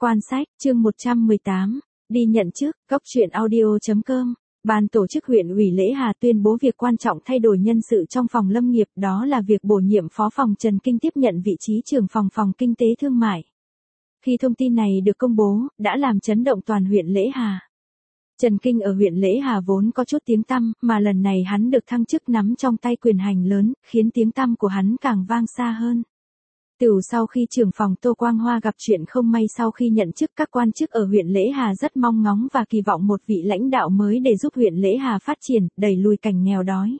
Quan sách, chương 118, đi nhận chức, góc truyện audio.com. Ban tổ chức huyện ủy Lễ Hà tuyên bố việc quan trọng thay đổi nhân sự trong phòng lâm nghiệp, đó là việc bổ nhiệm phó phòng Trần Kinh tiếp nhận vị trí trưởng phòng kinh tế thương mại. Khi thông tin này được công bố, đã làm chấn động toàn huyện Lễ Hà. Trần Kinh ở huyện Lễ Hà vốn có chút tiếng tăm, mà lần này hắn được thăng chức nắm trong tay quyền hành lớn, khiến tiếng tăm của hắn càng vang xa hơn. Từ sau khi trưởng phòng Tô Quang Hoa gặp chuyện không may sau khi nhận chức, các quan chức ở huyện Lễ Hà rất mong ngóng và kỳ vọng một vị lãnh đạo mới để giúp huyện Lễ Hà phát triển, đẩy lùi cảnh nghèo đói.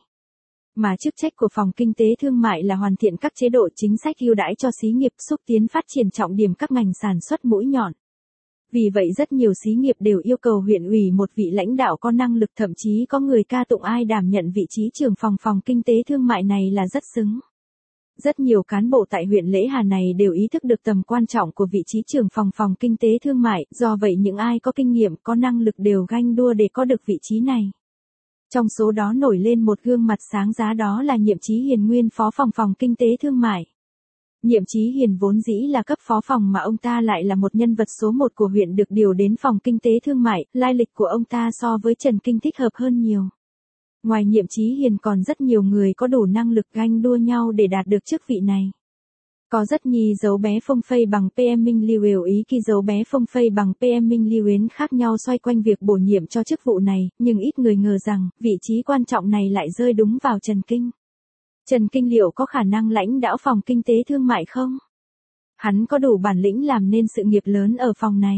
Mà chức trách của phòng kinh tế thương mại là hoàn thiện các chế độ chính sách ưu đãi cho xí nghiệp, xúc tiến phát triển trọng điểm các ngành sản xuất mũi nhọn. Vì vậy rất nhiều xí nghiệp đều yêu cầu huyện ủy một vị lãnh đạo có năng lực, thậm chí có người ca tụng ai đảm nhận vị trí trưởng phòng kinh tế thương mại này là rất xứng. Rất nhiều cán bộ tại huyện Lễ Hà này đều ý thức được tầm quan trọng của vị trí trưởng phòng kinh tế thương mại, do vậy những ai có kinh nghiệm, có năng lực đều ganh đua để có được vị trí này. Trong số đó nổi lên một gương mặt sáng giá, đó là Nhiệm Chí Hiền, nguyên phó phòng kinh tế thương mại. Nhiệm Chí Hiền vốn dĩ là cấp phó phòng mà ông ta lại là một nhân vật số 1 của huyện được điều đến phòng kinh tế thương mại, lai lịch của ông ta so với Trần Kinh thích hợp hơn nhiều. Ngoài Nhiệm Chí Hiền còn rất nhiều người có đủ năng lực ganh đua nhau để đạt được chức vị này. Có rất nhi dấu bé phông phây bằng PM Minh Lưu Yếu ý khi dấu bé phông phây bằng PM Minh Lưu Yến khác nhau xoay quanh việc bổ nhiệm cho chức vụ này, nhưng ít người ngờ rằng vị trí quan trọng này lại rơi đúng vào Trần Kinh. Trần Kinh liệu có khả năng lãnh đạo phòng kinh tế thương mại không? Hắn có đủ bản lĩnh làm nên sự nghiệp lớn ở phòng này?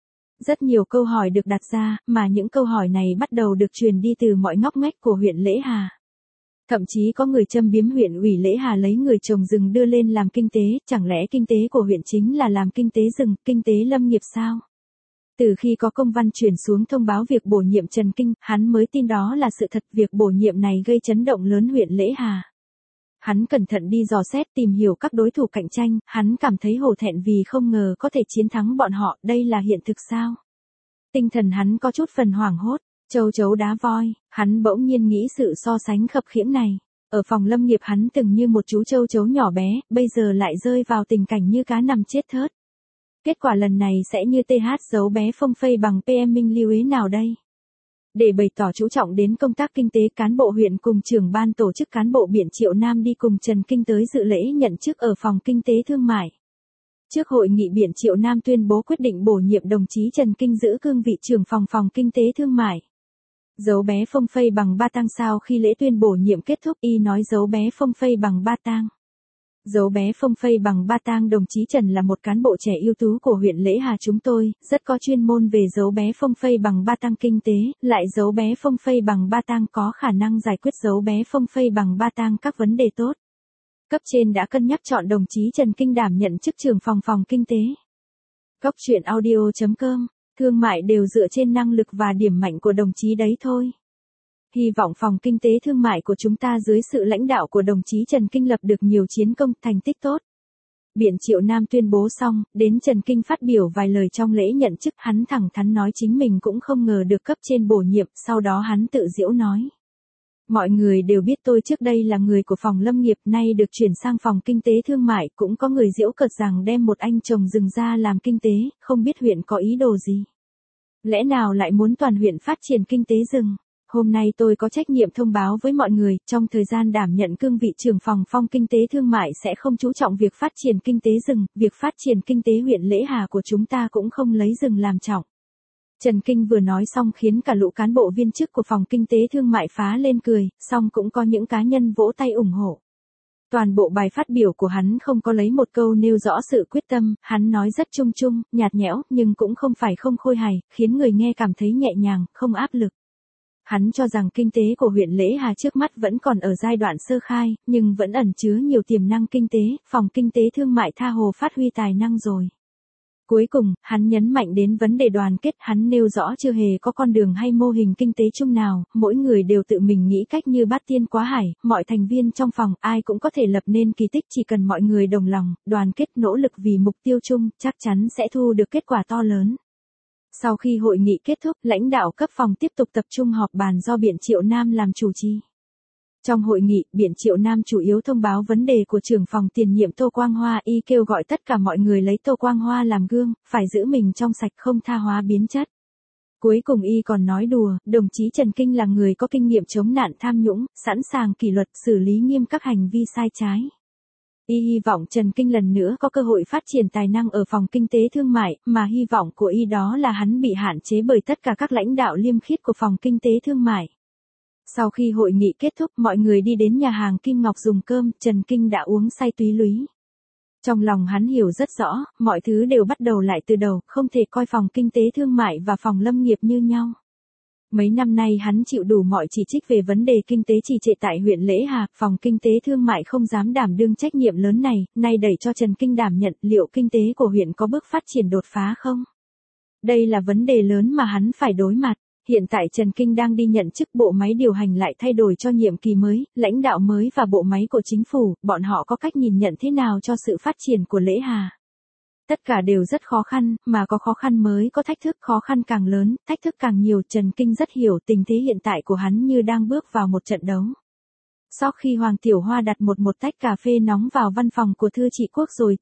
Rất nhiều câu hỏi được đặt ra, mà những câu hỏi này bắt đầu được truyền đi từ mọi ngóc ngách của huyện Lễ Hà. Thậm chí có người châm biếm huyện ủy Lễ Hà lấy người trồng rừng đưa lên làm kinh tế, chẳng lẽ kinh tế của huyện chính là làm kinh tế rừng, kinh tế lâm nghiệp sao? Từ khi có công văn chuyển xuống thông báo việc bổ nhiệm Trần Kinh, hắn mới tin đó là sự thật. Việc bổ nhiệm này gây chấn động lớn huyện Lễ Hà. Hắn cẩn thận đi dò xét tìm hiểu các đối thủ cạnh tranh, hắn cảm thấy hổ thẹn vì không ngờ có thể chiến thắng bọn họ, đây là hiện thực sao? Tinh thần hắn có chút phần hoảng hốt, châu chấu đá voi, hắn bỗng nhiên nghĩ sự so sánh khập khiễng này. Ở phòng lâm nghiệp hắn từng như một chú châu chấu nhỏ bé, bây giờ lại rơi vào tình cảnh như cá nằm chết thớt. Kết quả lần này sẽ như TH dấu bé phông phây bằng PM Minh Lưu Ý nào đây? Để bày tỏ chú trọng đến công tác kinh tế, cán bộ huyện cùng trưởng ban tổ chức cán bộ Biện Triệu Nam đi cùng Trần Kinh tới dự lễ nhận chức ở phòng kinh tế thương mại. Trước hội nghị, Biện Triệu Nam tuyên bố quyết định bổ nhiệm đồng chí Trần Kinh giữ cương vị trưởng phòng kinh tế thương mại. Dấu bé phông phây bằng ba tang. Sau khi lễ tuyên bổ nhiệm kết thúc, y nói dấu bé phông phây bằng ba tang. Dấu bé phông phây bằng ba tang, đồng chí Trần là một cán bộ trẻ ưu tú của huyện Lễ Hà chúng tôi, rất có chuyên môn về dấu bé phông phây bằng ba tang kinh tế, lại dấu bé phông phây bằng ba tang có khả năng giải quyết dấu bé phông phây bằng ba tang các vấn đề tốt. Cấp trên đã cân nhắc chọn đồng chí Trần Kinh đảm nhận chức trưởng phòng kinh tế. Góc truyện audio.com, thương mại đều dựa trên năng lực và điểm mạnh của đồng chí đấy thôi. Hy vọng phòng kinh tế thương mại của chúng ta dưới sự lãnh đạo của đồng chí Trần Kinh lập được nhiều chiến công, thành tích tốt. Biện Triệu Nam tuyên bố xong, đến Trần Kinh phát biểu vài lời trong lễ nhận chức, hắn thẳng thắn nói chính mình cũng không ngờ được cấp trên bổ nhiệm, sau đó hắn tự giễu nói. Mọi người đều biết tôi trước đây là người của phòng lâm nghiệp, nay được chuyển sang phòng kinh tế thương mại, cũng có người giễu cợt rằng đem một anh trồng rừng ra làm kinh tế, không biết huyện có ý đồ gì. Lẽ nào lại muốn toàn huyện phát triển kinh tế rừng? Hôm nay tôi có trách nhiệm thông báo với mọi người, trong thời gian đảm nhận cương vị trưởng phòng kinh tế thương mại sẽ không chú trọng việc phát triển kinh tế rừng, việc phát triển kinh tế huyện Lễ Hà của chúng ta cũng không lấy rừng làm trọng. Trần Kinh vừa nói xong khiến cả lũ cán bộ viên chức của phòng kinh tế thương mại phá lên cười, song cũng có những cá nhân vỗ tay ủng hộ. Toàn bộ bài phát biểu của hắn không có lấy một câu nêu rõ sự quyết tâm, hắn nói rất chung, nhạt nhẽo, nhưng cũng không phải không khôi hài, khiến người nghe cảm thấy nhẹ nhàng, không áp lực. Hắn cho rằng kinh tế của huyện Lễ Hà trước mắt vẫn còn ở giai đoạn sơ khai, nhưng vẫn ẩn chứa nhiều tiềm năng kinh tế, phòng kinh tế thương mại tha hồ phát huy tài năng rồi. Cuối cùng, hắn nhấn mạnh đến vấn đề đoàn kết, hắn nêu rõ chưa hề có con đường hay mô hình kinh tế chung nào, mỗi người đều tự mình nghĩ cách như bát tiên quá hải, mọi thành viên trong phòng, ai cũng có thể lập nên kỳ tích, chỉ cần mọi người đồng lòng, đoàn kết nỗ lực vì mục tiêu chung, chắc chắn sẽ thu được kết quả to lớn. Sau khi hội nghị kết thúc, lãnh đạo cấp phòng tiếp tục tập trung họp bàn do Biện Triệu Nam làm chủ trì. Trong hội nghị, Biện Triệu Nam chủ yếu thông báo vấn đề của trưởng phòng tiền nhiệm Tô Quang Hoa, y kêu gọi tất cả mọi người lấy Tô Quang Hoa làm gương, phải giữ mình trong sạch không tha hóa biến chất. Cuối cùng y còn nói đùa, đồng chí Trần Kinh là người có kinh nghiệm chống nạn tham nhũng, sẵn sàng kỷ luật xử lý nghiêm các hành vi sai trái. Y hy vọng Trần Kinh lần nữa có cơ hội phát triển tài năng ở phòng kinh tế thương mại, mà hy vọng của y đó là hắn bị hạn chế bởi tất cả các lãnh đạo liêm khiết của phòng kinh tế thương mại. Sau khi hội nghị kết thúc, mọi người đi đến nhà hàng Kim Ngọc dùng cơm, Trần Kinh đã uống say túy lúy. Trong lòng hắn hiểu rất rõ, mọi thứ đều bắt đầu lại từ đầu, không thể coi phòng kinh tế thương mại và phòng lâm nghiệp như nhau. Mấy năm nay hắn chịu đủ mọi chỉ trích về vấn đề kinh tế trì trệ tại huyện Lễ Hà, phòng kinh tế thương mại không dám đảm đương trách nhiệm lớn này, nay đẩy cho Trần Kinh đảm nhận, liệu kinh tế của huyện có bước phát triển đột phá không? Đây là vấn đề lớn mà hắn phải đối mặt. Hiện tại Trần Kinh đang đi nhận chức, bộ máy điều hành lại thay đổi cho nhiệm kỳ mới, lãnh đạo mới và bộ máy của chính phủ, bọn họ có cách nhìn nhận thế nào cho sự phát triển của Lễ Hà? Tất cả đều rất khó khăn, mà có khó khăn mới có thách thức, khó khăn càng lớn, thách thức càng nhiều. Trần Kinh rất hiểu tình thế hiện tại của hắn như đang bước vào một trận đấu. Sau khi Hoàng Tiểu Hoa đặt một tách cà phê nóng vào văn phòng của Thư Trị Quốc rồi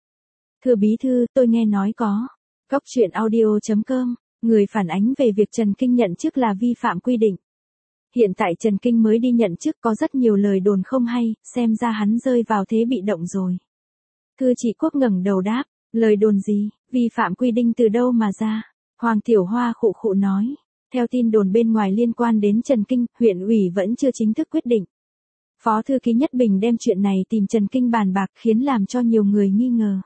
thưa bí thư, tôi nghe nói có. Cốc truyện audio.com, người phản ánh về việc Trần Kinh nhận chức là vi phạm quy định. Hiện tại Trần Kinh mới đi nhận chức, có rất nhiều lời đồn không hay, xem ra hắn rơi vào thế bị động rồi. Thư Trị Quốc ngẩng đầu đáp, lời đồn gì, vi phạm quy định từ đâu mà ra? Hoàng Tiểu Hoa khụ khụ nói, theo tin đồn bên ngoài liên quan đến Trần Kinh, huyện ủy vẫn chưa chính thức quyết định. Phó thư ký Nhất Bình đem chuyện này tìm Trần Kinh bàn bạc, khiến làm cho nhiều người nghi ngờ.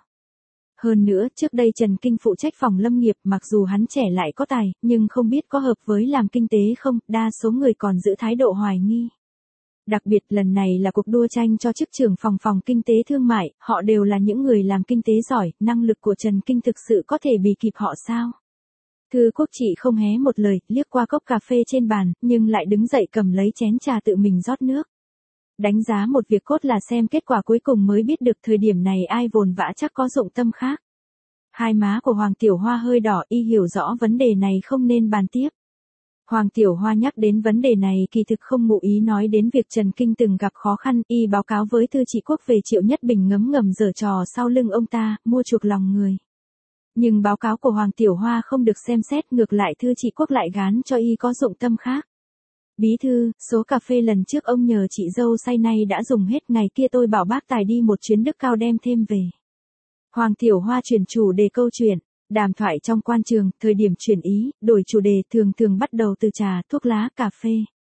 Hơn nữa, trước đây Trần Kinh phụ trách phòng lâm nghiệp, mặc dù hắn trẻ lại có tài, nhưng không biết có hợp với làm kinh tế không, đa số người còn giữ thái độ hoài nghi. Đặc biệt lần này là cuộc đua tranh cho chức trưởng phòng kinh tế thương mại, họ đều là những người làm kinh tế giỏi, năng lực của Trần Kinh thực sự có thể bì kịp họ sao? Thư Quốc Trị không hé một lời, liếc qua cốc cà phê trên bàn, nhưng lại đứng dậy cầm lấy chén trà tự mình rót nước. Đánh giá một việc cốt là xem kết quả cuối cùng mới biết được, thời điểm này ai vồn vã chắc có dụng tâm khác. Hai má của Hoàng Tiểu Hoa hơi đỏ, y hiểu rõ vấn đề này không nên bàn tiếp. Hoàng Tiểu Hoa nhắc đến vấn đề này kỳ thực không ngụ ý nói đến việc Trần Kinh từng gặp khó khăn, y báo cáo với Thư Trị Quốc về Triệu Nhất Bình ngấm ngầm giở trò sau lưng ông ta, mua chuộc lòng người. Nhưng báo cáo của Hoàng Tiểu Hoa không được xem xét, ngược lại Thư Trị Quốc lại gán cho y có dụng tâm khác. Bí thư, số cà phê lần trước ông nhờ chị dâu say nay đã dùng hết, ngày kia tôi bảo bác Tài đi một chuyến Đức Cao đem thêm về. Hoàng Tiểu Hoa chuyển chủ đề câu chuyện, đàm thoại trong quan trường, thời điểm chuyển ý, đổi chủ đề thường bắt đầu từ trà, thuốc lá, cà phê.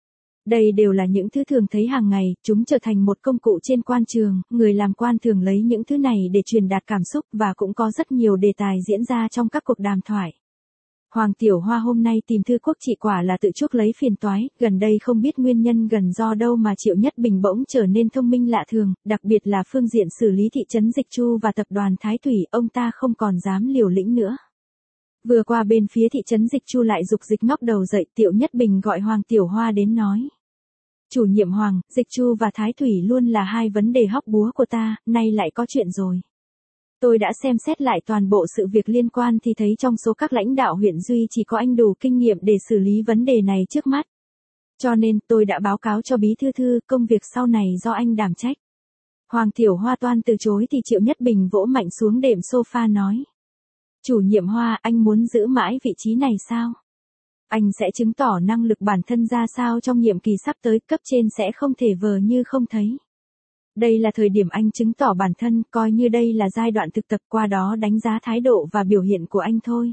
Đây đều là những thứ thường thấy hàng ngày, chúng trở thành một công cụ trên quan trường, người làm quan thường lấy những thứ này để truyền đạt cảm xúc, và cũng có rất nhiều đề tài diễn ra trong các cuộc đàm thoại. Hoàng Tiểu Hoa hôm nay tìm Thư Quốc Trị quả là tự chuốc lấy phiền toái, gần đây không biết nguyên nhân gần do đâu mà Triệu Nhất Bình bỗng trở nên thông minh lạ thường, đặc biệt là phương diện xử lý thị trấn Dịch Chu và tập đoàn Thái Thủy, ông ta không còn dám liều lĩnh nữa. Vừa qua bên phía thị trấn Dịch Chu lại dục dịch ngóc đầu dậy, Triệu Nhất Bình gọi Hoàng Tiểu Hoa đến nói. Chủ nhiệm Hoàng, Dịch Chu và Thái Thủy luôn là hai vấn đề hóc búa của ta, nay lại có chuyện rồi. Tôi đã xem xét lại toàn bộ sự việc liên quan thì thấy trong số các lãnh đạo huyện Duy chỉ có anh đủ kinh nghiệm để xử lý vấn đề này trước mắt. Cho nên tôi đã báo cáo cho bí thư, công việc sau này do anh đảm trách. Hoàng Tiểu Hoa toan từ chối thì Triệu Nhất Bình vỗ mạnh xuống đệm sofa nói. Chủ nhiệm Hoa, anh muốn giữ mãi vị trí này sao? Anh sẽ chứng tỏ năng lực bản thân ra sao trong nhiệm kỳ sắp tới, cấp trên sẽ không thể vờ như không thấy. Đây là thời điểm anh chứng tỏ bản thân, coi như đây là giai đoạn thực tập, qua đó đánh giá thái độ và biểu hiện của anh thôi.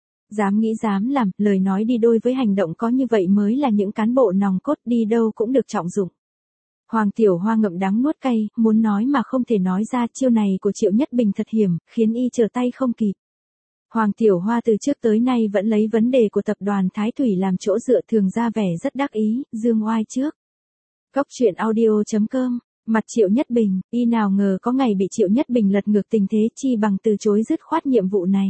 Dám nghĩ dám làm, lời nói đi đôi với hành động, có như vậy mới là những cán bộ nòng cốt, đi đâu cũng được trọng dụng. Hoàng Tiểu Hoa ngậm đắng nuốt cay, muốn nói mà không thể nói ra, chiêu này của Triệu Nhất Bình thật hiểm, khiến y trở tay không kịp. Hoàng Tiểu Hoa từ trước tới nay vẫn lấy vấn đề của tập đoàn Thái Thủy làm chỗ dựa, thường ra vẻ rất đắc ý, dương oai trước. Cốc truyện audio.com. Mặt Triệu Nhất Bình, y nào ngờ có ngày bị Triệu Nhất Bình lật ngược tình thế, chi bằng từ chối dứt khoát nhiệm vụ này.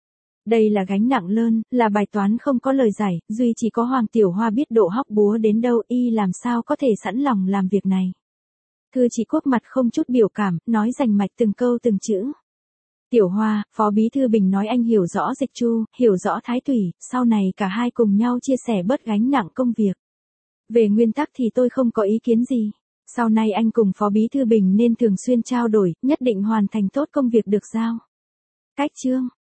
Đây là gánh nặng lớn, là bài toán không có lời giải, duy chỉ có Hoàng Tiểu Hoa biết độ hóc búa đến đâu, y làm sao có thể sẵn lòng làm việc này. Thư Trị Quốc mặt không chút biểu cảm, nói rành mạch từng câu từng chữ. Tiểu Hoa, Phó Bí Thư Bình nói anh hiểu rõ Dịch Chu, hiểu rõ Thái Thủy, sau này cả hai cùng nhau chia sẻ bớt gánh nặng công việc. Về nguyên tắc thì tôi không có ý kiến gì. Sau này anh cùng Phó Bí Thư Bình nên thường xuyên trao đổi, nhất định hoàn thành tốt công việc được giao. Cách chương